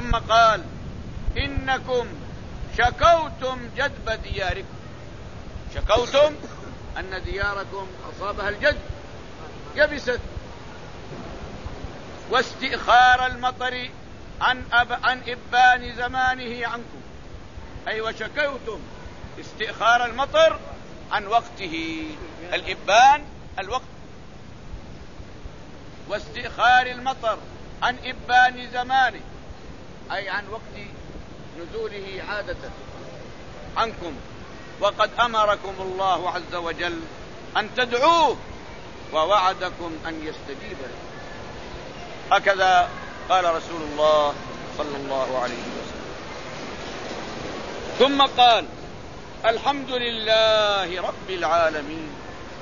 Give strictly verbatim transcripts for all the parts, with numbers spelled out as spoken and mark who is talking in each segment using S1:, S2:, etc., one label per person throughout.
S1: ثم قال: إنكم شكوتم جدب دياركم. شكوتم أن دياركم أصابها الجدب، يبست. واستئخار المطر عن, أب... عن إبان زمانه عنكم، أي وشكوتم استئخار المطر عن وقته. الإبان الوقت. واستئخار المطر عن إبان زمانه، أي عن وقت نزوله عادة عنكم. وقد أمركم الله عز وجل أن تدعوه ووعدكم أن يستجيب لكم. هكذا قال رسول الله صلى الله عليه وسلم. ثم قال: الحمد لله رب العالمين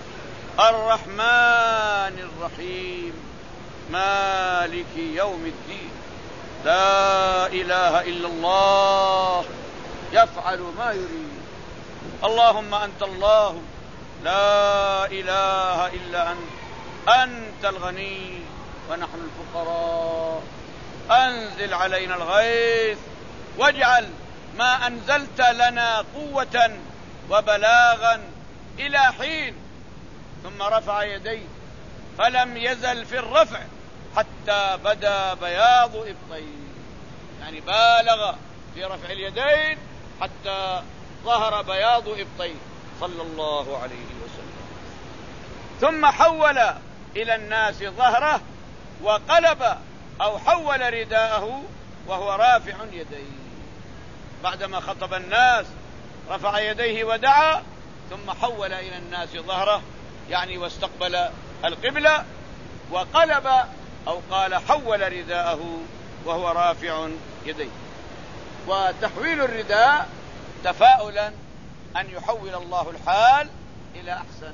S1: الرحمن الرحيم مالك يوم الدين لا إله إلا الله يفعل ما يريد. اللهم أنت الله لا إله إلا أنت، أنت الغني ونحن الفقراء. أنزل علينا الغيث واجعل ما أنزلت لنا قوة وبلاغا إلى حين. ثم رفع يديه فلم يزل في الرفع حتى بدا بياض إبطيه، يعني بالغ في رفع اليدين حتى ظهر بياض إبطيه صلى الله عليه وسلم. ثم حول إلى الناس ظهره وقلب أو حول رداءه وهو رافع يديه. بعدما خطب الناس رفع يديه ودعا، ثم حول إلى الناس ظهره، يعني واستقبل القبلة، وقلب أو قال حول رداءه وهو رافع يديه. وتحويل الرداء تفاؤلا أن يحول الله الحال إلى أحسن.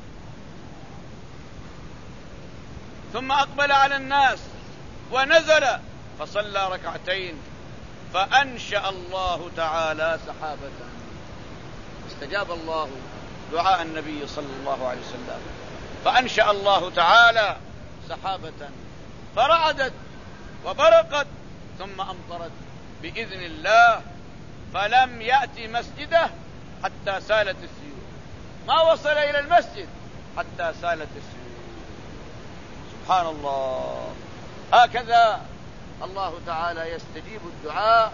S1: ثم أقبل على الناس ونزل فصلى ركعتين، فأنشأ الله تعالى سحابة. استجاب الله دعاء النبي صلى الله عليه وسلم، فأنشأ الله تعالى سحابة فرعدت وبرقت ثم أمطرت بإذن الله، فلم يأتي مسجده حتى سالت السيول. ما وصل إلى المسجد حتى سالت السيول. سبحان الله. هكذا الله تعالى يستجيب الدعاء،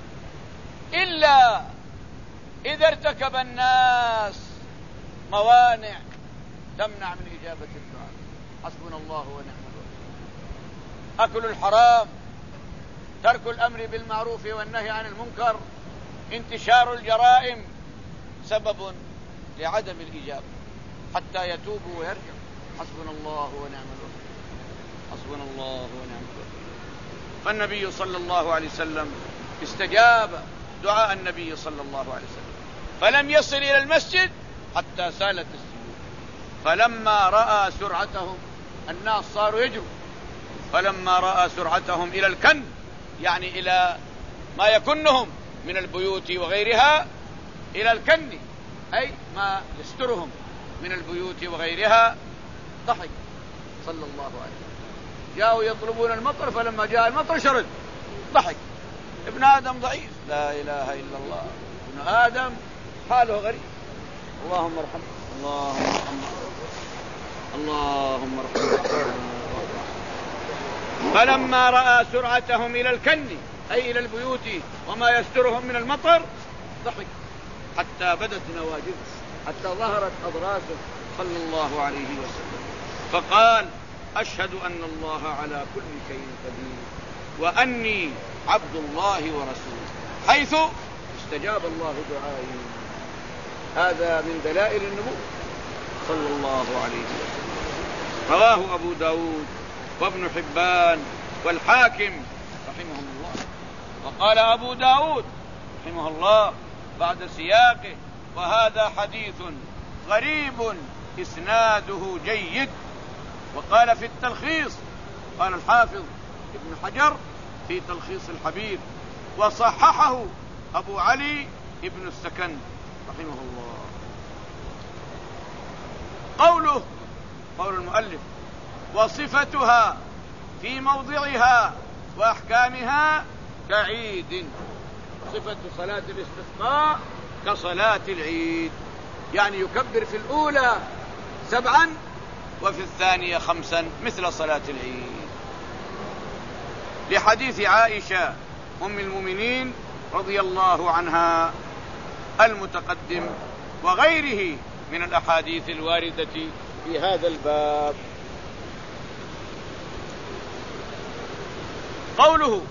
S1: إلا إذا ارتكب الناس موانع تمنع من إجابة الدعاء. حسبنا الله ونعم الوكيل. أكل الحرام، ترك الأمر بالمعروف والنهي عن المنكر، انتشار الجرائم سبب لعدم الإجابة حتى يتوبوا ويرجعوا. حسبنا الله ونعم الوكيل. حسبنا الله ونعم الوكيل. فالنبي صلى الله عليه وسلم استجاب دعاء النبي صلى الله عليه وسلم، فلم يصل إلى المسجد حتى سالت السيول. فلما رأى سرعتهم الناس صاروا يجروا، فلما رأى سرعتهم إلى الكن، يعني إلى ما يكنهم من البيوت وغيرها، إلى الكن أي ما يسترهم من البيوت وغيرها، ضحك صلى الله عليه وسلم. جاءوا يطلبون المطر، فلما جاء المطر شرد، ضحك. ابن آدم ضعيف، لا إله إلا الله. ابن آدم حاله غريب. اللهم ارحمه، اللهم ارحمه، اللهم ارحمه. فلما رأى سرعتهم إلى الكن أي إلى البيوت وما يسترهم من المطر، ضحك حتى بدت نواجذه، حتى ظهرت أضراسه صلى الله عليه وسلم. فقال: أشهد أن الله على كل شيء قدير وأني عبد الله ورسوله، حيث استجاب الله دعائي. هذا من دلائل النبوة صلى الله عليه وسلم. رواه أبو داود وابن حبان والحاكم رحمهم الله. وقال أبو داود رحمه الله بعد سياقه: وهذا حديث غريب إسناده جيد. وقال في التلخيص، قال الحافظ ابن حجر في تلخيص الحبيب: وصححه أبو علي ابن السكن رحمه الله. قوله قول المؤلف: وصفتها في موضعها وأحكامها، كعيد. صفة صلاة الاستسقاء كصلاة العيد، يعني يكبر في الأولى سبعا وفي الثانية خمسا مثل صلاة العيد، لحديث عائشة أم المؤمنين رضي الله عنها المتقدم وغيره من الأحاديث الواردة في هذا الباب. قوله: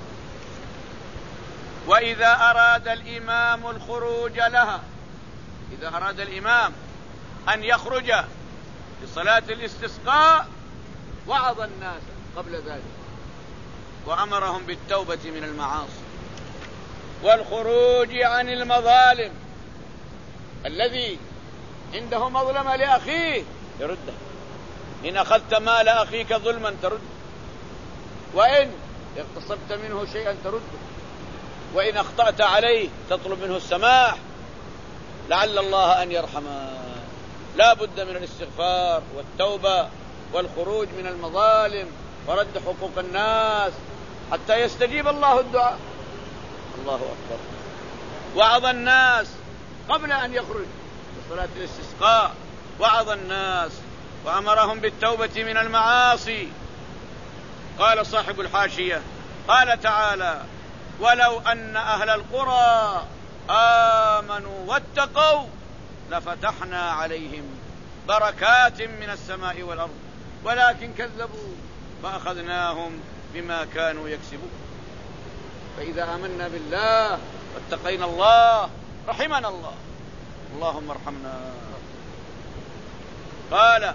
S1: وإذا أراد الإمام الخروج لها، إذا أراد الإمام أن يخرج لصلاة الاستسقاء وعظ الناس قبل ذلك وأمرهم بالتوبة من المعاصي والخروج عن المظالم. الذي عنده مظلمة لأخيه يرده، إن أخذت مال أخيك ظلما ترده، وإن اغتصبت منه شيئا ترده، وإن أخطأت عليه تطلب منه السماح لعل الله أن يرحمه. لا بد من الاستغفار والتوبة والخروج من المظالم ورد حقوق الناس حتى يستجيب الله الدعاء. الله أكبر. وعظ الناس قبل أن يخرج لصلاة الاستسقاء، وعظ الناس وأمرهم بالتوبة من المعاصي. قال صاحب الحاشية: قال تعالى: ولو أن أهل القرى آمنوا واتقوا لفتحنا عليهم بركات من السماء والأرض ولكن كذبوا فأخذناهم بما كانوا يكسبون. فإذا آمنا بالله واتقينا الله رحمنا الله، اللهم ارحمنا. قال: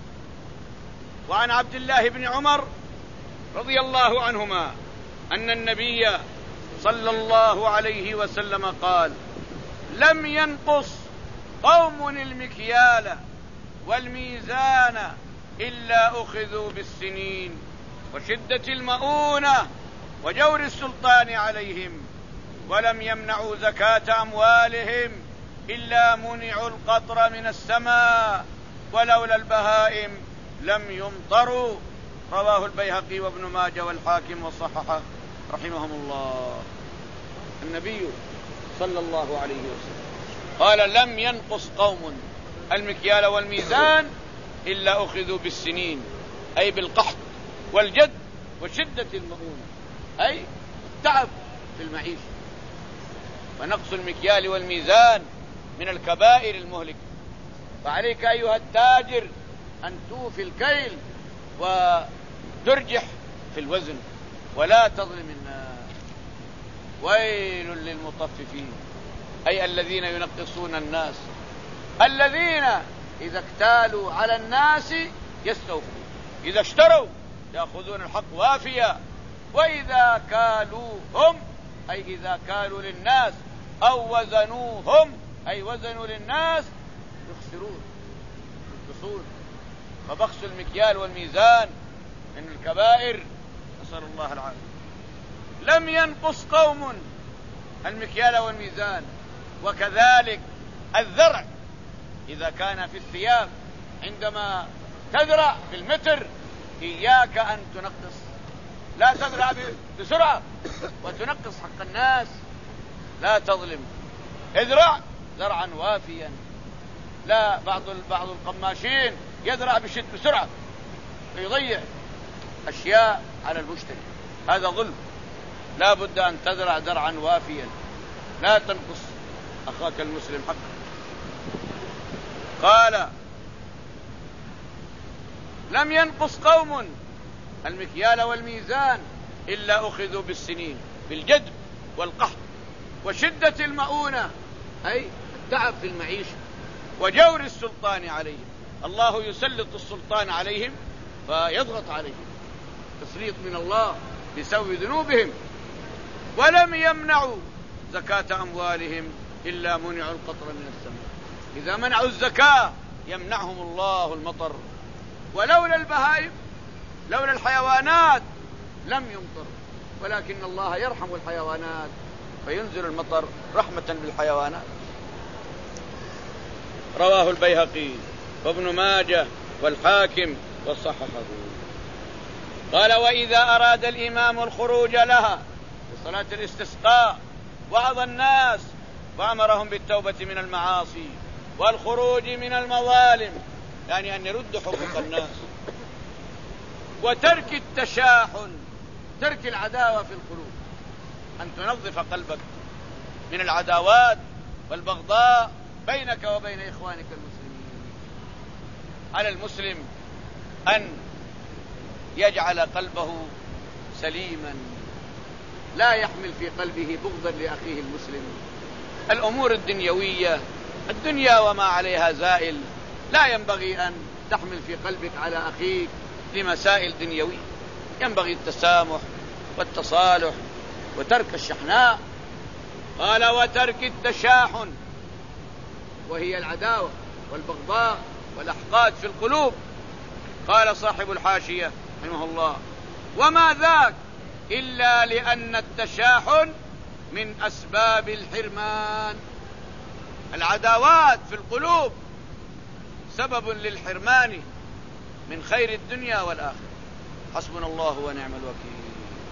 S1: وعن عبد الله بن عمر رضي الله عنهما أن النبي صلى الله عليه وسلم قال: لم ينقص قوم المكيال والميزان إلا أخذوا بالسنين وشدة المؤونة وجور السلطان عليهم، ولم يمنعوا زكاة أموالهم إلا منعوا القطر من السماء، ولولا البهائم لم يمطروا. رواه البيهقي وابن ماجه والحاكم وصححه رحمهم الله. النبي صلى الله عليه وسلم قال: لم ينقص قوم المكيال والميزان إلا أخذوا بالسنين، أي بالقحط والجد وشدة المؤونة، أي تعب في المعيشة. ونقص المكيال والميزان من الكبائر المهلكة، فعليك أيها التاجر أن توفي الكيل وترجح في الوزن ولا تظلم الناس. ويل للمطففين، أي الذين ينقصون الناس، الذين إذا اكتالوا على الناس يستوفون، إذا اشتروا يأخذون الحق وافيا، وإذا كالوهم أي إذا كالوا للناس أو وزنوهم أي وزنوا للناس يخسرون ينقصون. فبخس المكيال والميزان من الكبائر، نسأل الله العافية. لم ينقص قوم المكيال والميزان. وكذلك الذرع إذا كان في الثياب، عندما تذرع بالمتر إياك أن تنقص، لا تذرع بسرعة وتنقص حق الناس، لا تظلم، اذرع زرعا وافيا. لا بعض بعض القماشين يذرع بشد بسرعة ويضيع أشياء على المشتري، هذا ظلم. لا بد أن تزرع زرعا وافيا، لا تنقص أخاك المسلم حقه. قال: لم ينقص قوم المكيال والميزان إلا أخذوا بالسنين، بالجدب والقحط وشدة المؤونة أي التعب في المعيشة، وجور السلطان عليهم. الله يسلط السلطان عليهم فيضغط عليهم تسليط من الله بسبب ذنوبهم. ولم يمنعوا زكاة أموالهم إلا منعوا القطر من السماء. إذا منعوا الزكاة يمنعهم الله المطر. ولولا البهائم، لولا الحيوانات لم يمطر، ولكن الله يرحم الحيوانات فينزل المطر رحمة بالحيوانات. رواه البيهقي وابن ماجه والحاكم وصححه. قال: وإذا أراد الإمام الخروج لها صلاة الاستسقاء وعظ الناس وأمرهم بالتوبة من المعاصي والخروج من المظالم، يعني أن يردوا حقوق الناس، وترك التشاحن، ترك العداوة في القلوب، أن تنظف قلبك من العداوات والبغضاء بينك وبين إخوانك المسلمين. على المسلم أن يجعل قلبه سليما، لا يحمل في قلبه بغضا لأخيه المسلم. الأمور الدنيوية، الدنيا وما عليها زائل، لا ينبغي أن تحمل في قلبك على أخيك لمسائل دنيوية. ينبغي التسامح والتصالح وترك الشحناء. قال وترك التشاحن، وهي العداوة والبغضاء والأحقاد في القلوب. قال صاحب الحاشية رحمه الله: وما ذاك إلا لأن التشاحن من أسباب الحرمان. العداوات في القلوب سبب للحرمان من خير الدنيا والآخرة. حسبنا الله ونعم الوكيل.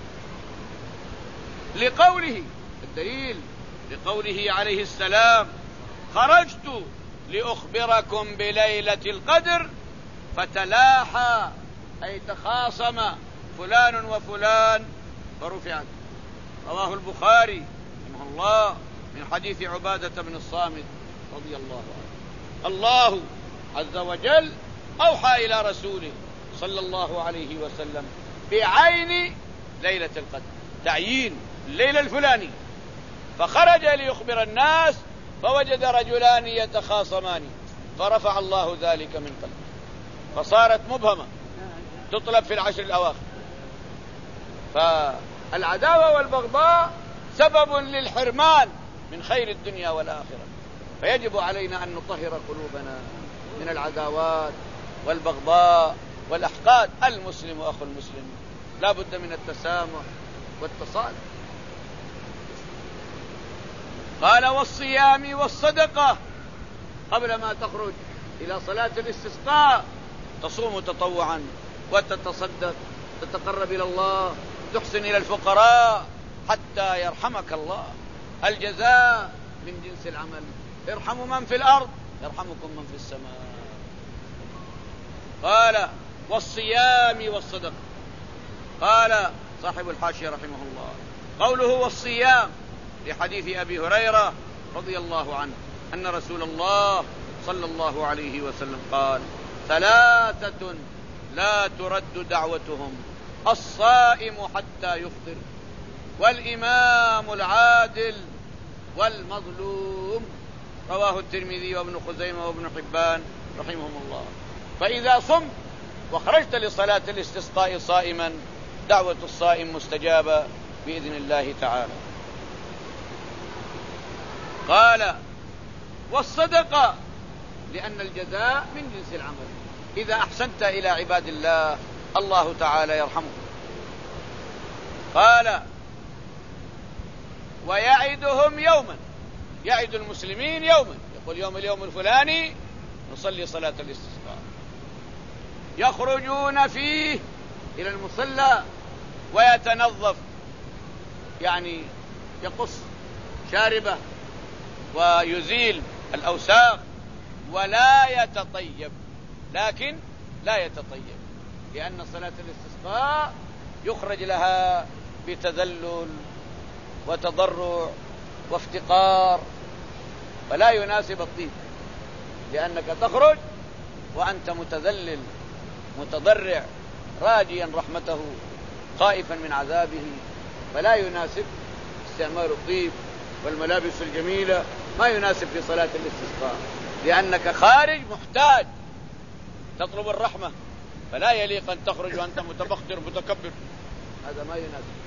S1: لقوله، الدليل لقوله عليه السلام: خرجت لأخبركم بليلة القدر فتلاحى، أي تخاصم فلان وفلان فرفعت. رواه البخاري رحمه الله من حديث عبادة بن الصامت رضي الله عنه. الله عز وجل أوحى إلى رسوله صلى الله عليه وسلم بعين ليلة القدر، تعيين الليلة الفلاني، فخرج ليخبر الناس فوجد رجلان يتخاصمان فرفع الله ذلك من قلبه، فصارت مبهمة تطلب في العشر الأواخر. فالعداوة والبغضاء سبب للحرمان من خير الدنيا والآخرة، فيجب علينا أن نطهر قلوبنا من العداوات والبغضاء والأحقاد. المسلم أخو المسلم، لا بد من التسامح والتصالح. قال والصيام والصدقة. قبل ما تخرج إلى صلاة الاستسقاء تصوم تطوعا وتتصدق، تتقرب إلى الله، تحسن إلى الفقراء حتى يرحمك الله. الجزاء من جنس العمل. ارحموا من في الأرض يرحمكم من في السماء. قال والصيام والصدقة. قال صاحب الحاشية رحمه الله: قوله والصيام لحديث أبي هريرة رضي الله عنه أن رسول الله صلى الله عليه وسلم قال: ثلاثة لا ترد دعوتهم: الصائم حتى يفطر، والإمام العادل، والمظلوم. رواه الترمذي وابن خزيمة وابن حبان رحمهم الله. فإذا صمت وخرجت لصلاة الاستسقاء صائما، دعوة الصائم مستجابة بإذن الله تعالى. قال والصدقة لأن الجزاء من جنس العمل. إذا أحسنت إلى عباد الله الله تعالى يرحمك. قال ويعدهم يوما، يعد المسلمين يوما، يقول يوم اليوم الفلاني نصلي صلاة الاستسقاء، يخرجون فيه إلى المصلى ويتنظف، يعني يقص شاربه ويزيل الأوساخ ولا يتطيب، لكن لا يتطيب، لأن صلاة الاستسقاء يخرج لها بتذلل وتضرع وافتقار، فلا يناسب الطيب، لأنك تخرج وأنت متذلل متضرع راجيا رحمته خائفا من عذابه، فلا يناسب استعمال الطيب والملابس الجميلة، ما يناسب في صلاة الاستسقاء، لأنك خارج محتاج تطلب الرحمة، فلا يليق أن تخرج وأنت متبختر متكبر، هذا ما يناسب.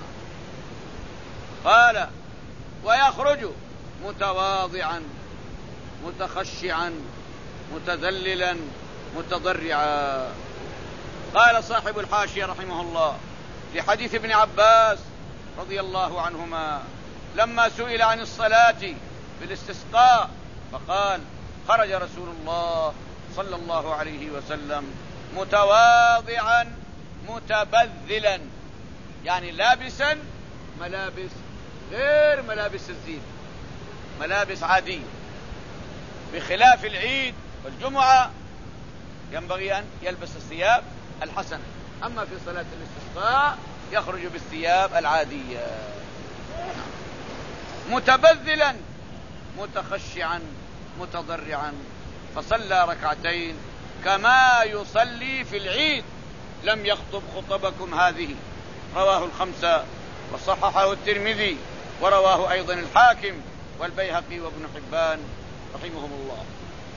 S1: قال ويخرج متواضعا متخشعا متذللا متضرعا. قال صاحب الحاشية رحمه الله في حديث ابن عباس رضي الله عنهما لما سئل عن الصلاة في الاستسقاء فقال خرج رسول الله صلى الله عليه وسلم متواضعا متبذلا، يعني لابسا ملابس غير ملابس الزينة، ملابس عادية، بخلاف العيد والجمعة ينبغي أن يلبس الثياب الحسنة. أما في صلاة الاستسقاء يخرج بالثياب العادية متبذلا متخشعا متضرعا، فصلى ركعتين كما يصلي في العيد، لم يخطب خطبكم هذه. رواه الخمسة وصححه الترمذي، ورواه أيضا الحاكم والبيهقي وابن حبان رحمهم الله.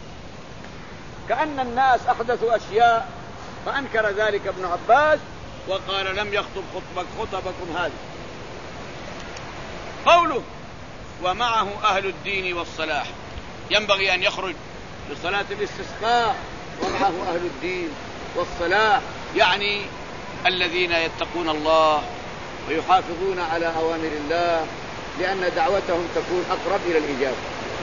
S1: كأن الناس أحدثوا أشياء فأنكر ذلك ابن عباس وقال لم يخطب خطبك خطبكم هذه. قوله ومعه أهل الدين والصلاح، ينبغي أن يخرج لصلاة الاستسقاء ومعه أهل الدين والصلاح، يعني الذين يتقون الله ويحافظون على أوامر الله، لأن دعوتهم تكون أقرب إلى الإجابة،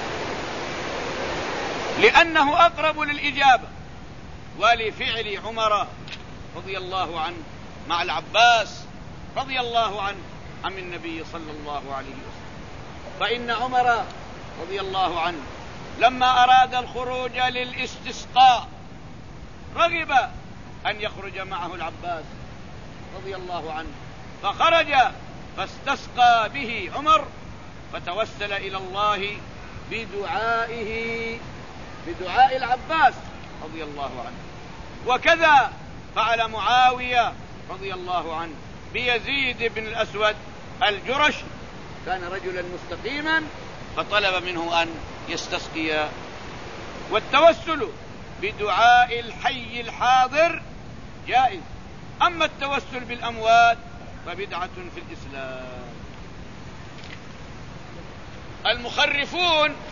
S1: لأنه أقرب للإجابة. ولفعل عمر رضي الله عنه مع العباس رضي الله عنه عن النبي صلى الله عليه وسلم، فإن عمر رضي الله عنه لما أراد الخروج للاستسقاء رغب أن يخرج معه العباس رضي الله عنه، فخرج فاستسقى به عمر، فتوسل إلى الله بدعائه بدعاء العباس رضي الله عنه. وكذا فعل معاوية رضي الله عنه بيزيد بن الأسود الجرشي، كان رجلا مستقيما فطلب منه أن يستسقي. والتوسل بدعاء الحي الحاضر جائز، أما التوسل بالأموات فبدعة في الإسلام. المخرفون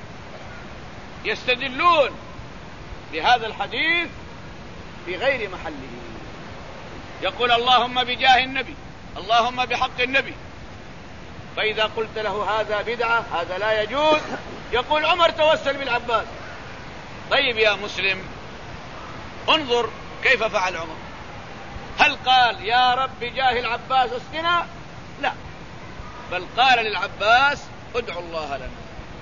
S1: يستدلون بهذا الحديث في غير محله، يقول اللهم بجاه النبي، اللهم بحق النبي، فإذا قلت له هذا بدعة هذا لا يجوز، يقول عمر توسل بالعباس. طيب يا مسلم انظر كيف فعل عمر، هل قال يا رب بجاه العباس اسقنا؟ لا، بل قال للعباس ادعو الله لنا.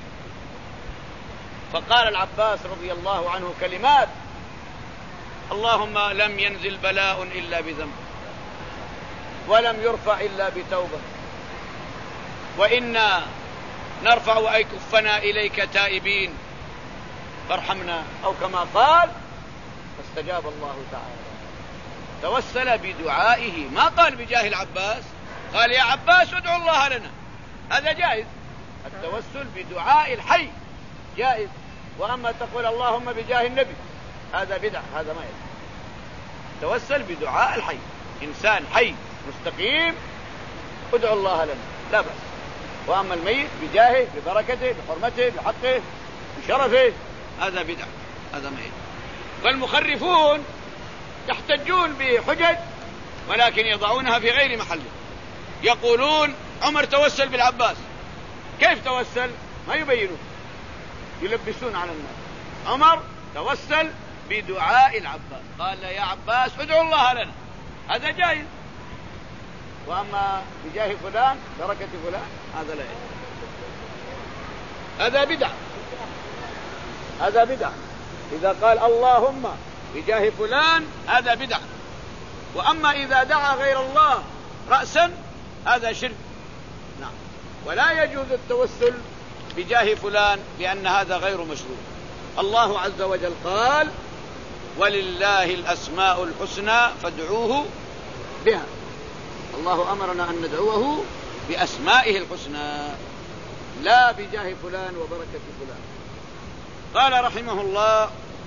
S1: فقال العباس رضي الله عنه كلمات: اللهم لم ينزل بلاء إلا بذنب، ولم يرفع إلا بتوبة، وإنا نرفع أي كفنا إليك تائبين فارحمنا، أو كما قال، فاستجاب الله تعالى. توسل بدعائه، ما قال بجاه العباس، قال يا عباس ادعو الله لنا، هذا جائز. التوسل بدعاء الحي جائز، وأما تقول اللهم بجاه النبي هذا بدعة، هذا ما يجوز. توسل بدعاء الحي، إنسان حي مستقيم ادعو الله لنا لا بأس، وأما الميت بجاهه ببركته بحرمته بحقه بشرفه هذا بدعة، هذا ما يجوز. فالمخرفون يحتجون بحجج ولكن يضعونها في غير محله. يقولون عمر توسل بالعباس، كيف توسل؟ ما يبينون، يلبسون على الناس. عمر توسل بدعاء العباس، قال يا عباس ادعو الله لنا، هذا جائز. وأما بجاه فلان بركة فلان هذا لا يجوز، هذا بدعة، هذا بدعة. إذا قال اللهم بجاه فلان هذا بدعة. وأما إذا دعا غير الله رأسا هذا شرك. نعم. ولا يجوز التوسل بجاه فلان لأن هذا غير مشروع. الله عز وجل قال ولله الأسماء الحسنى فادعوه بها. الله أمرنا أن ندعوه بأسمائه الحسنى لا بجاه فلان وبركة فلان. قال رحمه الله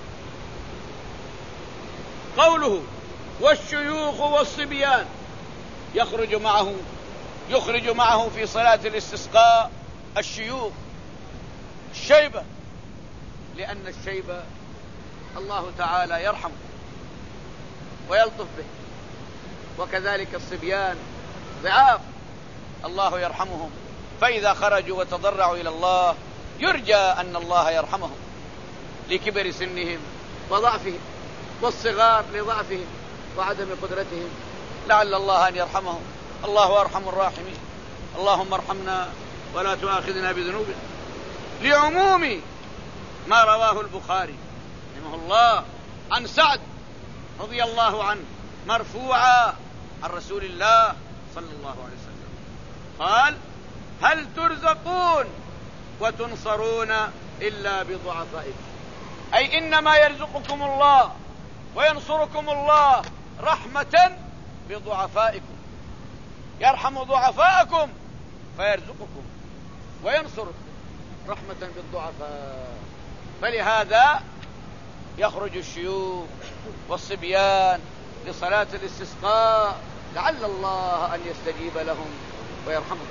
S1: قوله والشيوخ والصبيان يخرج معه يخرج معه في صلاة الاستسقاء الشيوخ الشيبة، لأن الشيبة الله تعالى يرحمه ويلطف به، وكذلك الصبيان ضعاف الله يرحمهم، فإذا خرجوا وتضرعوا إلى الله يرجى أن الله يرحمهم لكبر سنهم وضعفهم، والصغار لضعفهم وعدم قدرتهم، لعل الله أن يرحمهم. الله أرحم الراحمين. اللهم ارحمنا ولا تؤاخذنا بذنوبنا، لعموم ما رواه البخاري رحمه الله عن سعد رضي الله عنه مرفوعا عن رسول الله صلى الله عليه وسلم قال: هل ترزقون وتنصرون إلا بضعفائكم، أي إنما يرزقكم الله وينصركم الله رحمة بضعفائكم، يرحم ضعفاءكم فيرزقكم وينصركم رحمة بالضعفاء. فلهذا يخرج الشيوخ والصبيان لصلاة الاستسقاء لعل الله أن يستجيب لهم ويرحمهم.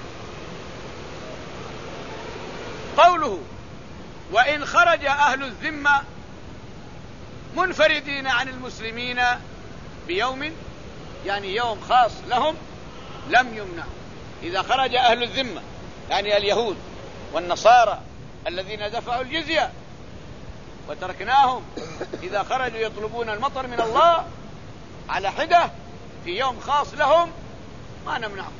S1: قوله: وإن خرج أهل الذمة منفردين عن المسلمين بيوم، يعني يوم خاص لهم، لم يمنعوا. إذا خرج أهل الذمة يعني اليهود والنصارى الذين دفعوا الجزية وتركناهم، إذا خرجوا يطلبون المطر من الله على حدة في يوم خاص لهم ما نمنعهم.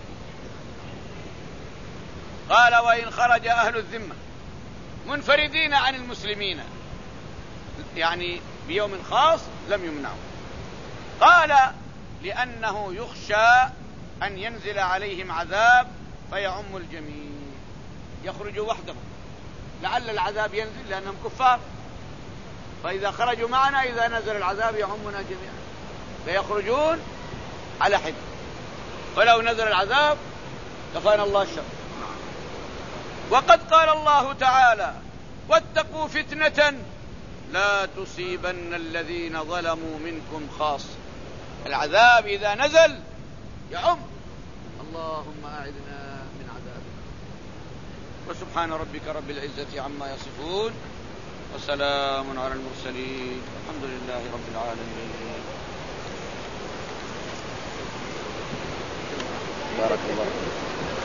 S1: قال: وإن خرج أهل الذمة منفردين عن المسلمين يعني بيوم خاص لم يمنعوا. قال: لأنه يخشى أن ينزل عليهم عذاب فيعم الجميع، يخرجوا وحدهم لعل العذاب ينزل لأنهم كفار، فإذا خرجوا معنا إذا نزل العذاب يعمنا جميعا، فيخرجون على حد، ولو نزل العذاب كفانا الله الشر. وقد قال الله تعالى: واتقوا فتنة لا تصيبن الذين ظلموا منكم خاصة. العذاب إذا نزل يعم، اللهم أعذنا من عذابك. وسبحان ربك رب العزة عما يصفون وسلام على المرسلين الحمد لله رب العالمين. بارك الله.